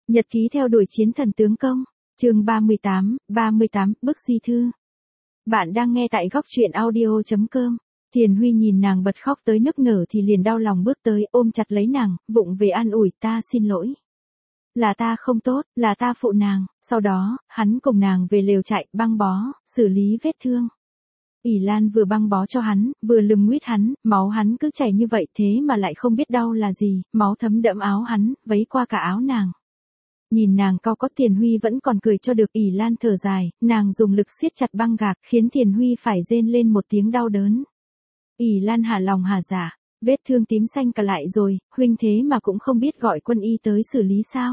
Nhật ký theo đuổi chiến thần tướng công, chương 38, bức di thư. Bạn đang nghe tại góc truyện audio.com. Thiền Huy nhìn nàng bật khóc tới nức nở thì liền đau lòng bước tới ôm chặt lấy nàng, vụng về an ủi, ta xin lỗi. Là ta không tốt, là ta phụ nàng. Sau đó, hắn cùng nàng về lều trại, băng bó, xử lý vết thương. ỷ Lan vừa băng bó cho hắn, vừa lườm nguyết hắn, máu hắn cứ chảy như vậy thế mà lại không biết đau là gì, máu thấm đẫm áo hắn, vấy qua cả áo nàng. Nhìn nàng cau có Thiền Huy vẫn còn cười cho được, ỷ Lan thở dài, nàng dùng lực siết chặt băng gạc khiến Thiền Huy phải rên lên một tiếng đau đớn. ỷ Lan hạ lòng hà dạ, vết thương tím xanh cả lại rồi, huynh thế mà cũng không biết gọi quân y tới xử lý sao.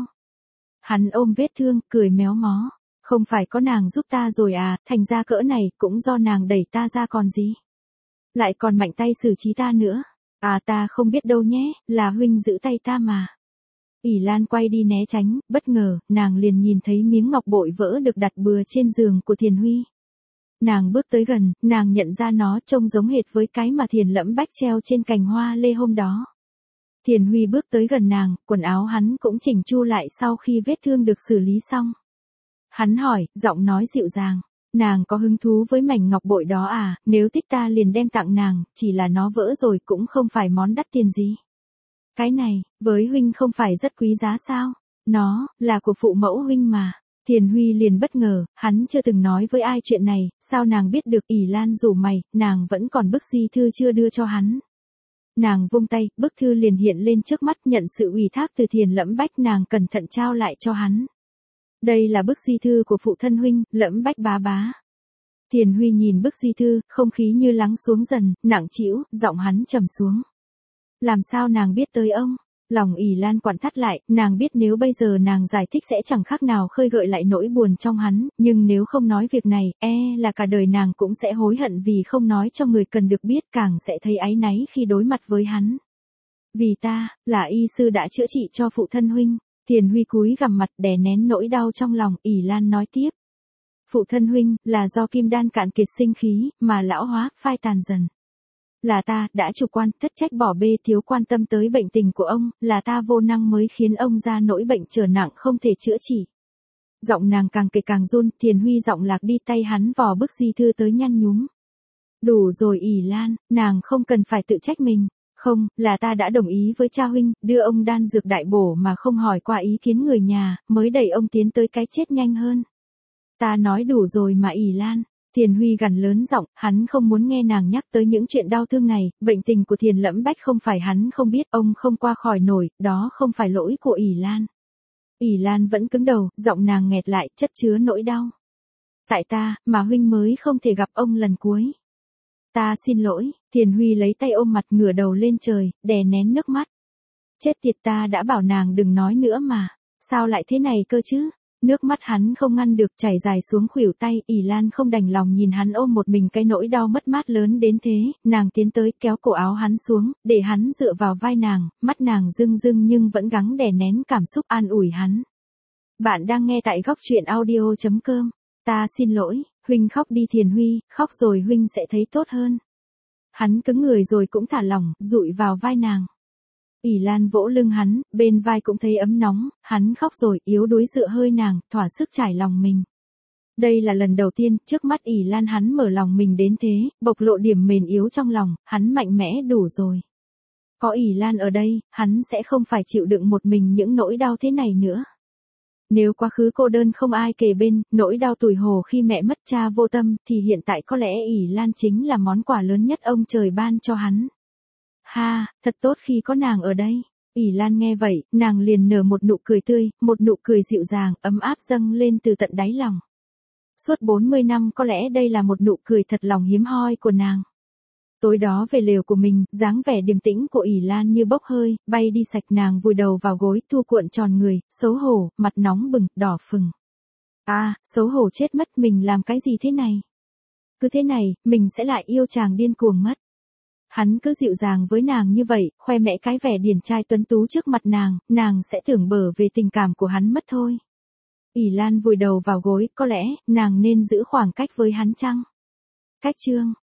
Hắn ôm vết thương, cười méo mó, không phải có nàng giúp ta rồi à, thành ra cỡ này cũng do nàng đẩy ta ra còn gì. Lại còn mạnh tay xử trí ta nữa, à ta không biết đâu nhé, là huynh giữ tay ta mà. ỷ Lan quay đi né tránh, bất ngờ, nàng liền nhìn thấy miếng ngọc bội vỡ được đặt bừa trên giường của Thiền Huy. Nàng bước tới gần, nàng nhận ra nó trông giống hệt với cái mà Thiền Lẫm Bách treo trên cành hoa lê hôm đó. Thiền Huy bước tới gần nàng, quần áo hắn cũng chỉnh chu lại sau khi vết thương được xử lý xong. Hắn hỏi, giọng nói dịu dàng, nàng có hứng thú với mảnh ngọc bội đó à, nếu thích ta liền đem tặng nàng, chỉ là nó vỡ rồi cũng không phải món đắt tiền gì. Cái này, với huynh không phải rất quý giá sao? Nó, là của phụ mẫu huynh mà. Thiền Huy liền bất ngờ, hắn chưa từng nói với ai chuyện này, sao nàng biết được? ỷ Lan rủ mày, nàng vẫn còn bức di thư chưa đưa cho hắn. Nàng vung tay, bức thư liền hiện lên trước mắt, nhận sự ủy thác từ Thiền Lẫm Bách, nàng cẩn thận trao lại cho hắn. Đây là bức di thư của phụ thân huynh, Lẫm Bách bá bá. Thiền Huy nhìn bức di thư, không khí như lắng xuống dần, nặng trĩu, giọng hắn trầm xuống. Làm sao nàng biết tới ông? Lòng ỷ Lan quặn thắt lại, nàng biết nếu bây giờ nàng giải thích sẽ chẳng khác nào khơi gợi lại nỗi buồn trong hắn, nhưng nếu không nói việc này, là cả đời nàng cũng sẽ hối hận vì không nói cho người cần được biết, càng sẽ thấy áy náy khi đối mặt với hắn. Vì ta, là y sư đã chữa trị cho phụ thân huynh. Thiền Huy cúi gằm mặt đè nén nỗi đau trong lòng, ỷ Lan nói tiếp. Phụ thân huynh, là do kim đan cạn kiệt sinh khí, mà lão hóa, phai tàn dần. Là ta, đã chủ quan, thất trách bỏ bê thiếu quan tâm tới bệnh tình của ông, là ta vô năng mới khiến ông ra nỗi bệnh trở nặng không thể chữa trị. Giọng nàng càng kể càng run, Thiền Huy giọng lạc đi, tay hắn vò bức di thư tới nhăn nhúm. Đủ rồi ỷ Lan, nàng không cần phải tự trách mình. Không, là ta đã đồng ý với cha huynh, đưa ông đan dược đại bổ mà không hỏi qua ý kiến người nhà, mới đẩy ông tiến tới cái chết nhanh hơn. Ta nói đủ rồi mà ỷ Lan. Thiền Huy gằn lớn giọng, hắn không muốn nghe nàng nhắc tới những chuyện đau thương này, bệnh tình của Thiền Lẫm Bách không phải hắn không biết, ông không qua khỏi nổi, đó không phải lỗi của ỷ Lan. ỷ Lan vẫn cứng đầu, giọng nàng nghẹt lại, chất chứa nỗi đau. Tại ta, mà huynh mới không thể gặp ông lần cuối. Ta xin lỗi. Thiền Huy lấy tay ôm mặt, ngửa đầu lên trời, đè nén nước mắt. Chết tiệt, ta đã bảo nàng đừng nói nữa mà. Sao lại thế này cơ chứ? Nước mắt hắn không ngăn được chảy dài xuống khuỷu tay, ỷ Lan không đành lòng nhìn hắn ôm một mình cái nỗi đau mất mát lớn đến thế, nàng tiến tới kéo cổ áo hắn xuống, để hắn dựa vào vai nàng, mắt nàng rưng rưng nhưng vẫn gắng đè nén cảm xúc an ủi hắn. Bạn đang nghe tại góc truyện audio.com. Ta xin lỗi, huynh khóc đi Thiền Huy, khóc rồi huynh sẽ thấy tốt hơn. Hắn cứng người rồi cũng thả lỏng, dụi vào vai nàng. ỷ Lan vỗ lưng hắn, bên vai cũng thấy ấm nóng, hắn khóc rồi, yếu đuối dựa hơi nàng, thỏa sức trải lòng mình. Đây là lần đầu tiên, trước mắt ỷ Lan hắn mở lòng mình đến thế, bộc lộ điểm mềm yếu trong lòng, hắn mạnh mẽ đủ rồi. Có ỷ Lan ở đây, hắn sẽ không phải chịu đựng một mình những nỗi đau thế này nữa. Nếu quá khứ cô đơn không ai kề bên, nỗi đau tủi hổ khi mẹ mất cha vô tâm, thì hiện tại có lẽ ỷ Lan chính là món quà lớn nhất ông trời ban cho hắn. Ha, thật tốt khi có nàng ở đây. ỷ Lan nghe vậy, nàng liền nở một nụ cười tươi, một nụ cười dịu dàng, ấm áp dâng lên từ tận đáy lòng. Suốt 40 năm có lẽ đây là một nụ cười thật lòng hiếm hoi của nàng. Tối đó về lều của mình, dáng vẻ điềm tĩnh của ỷ Lan như bốc hơi, bay đi sạch, nàng vùi đầu vào gối, thu cuộn tròn người, xấu hổ, mặt nóng bừng, đỏ phừng. À, xấu hổ chết mất, mình làm cái gì thế này? Cứ thế này, mình sẽ lại yêu chàng điên cuồng mất. Hắn cứ dịu dàng với nàng như vậy, khoe mẽ cái vẻ điển trai tuấn tú trước mặt nàng sẽ tưởng bờ về tình cảm của hắn mất thôi. ỷ Lan vùi đầu vào gối, có lẽ, nàng nên giữ khoảng cách với hắn chăng? Cách chương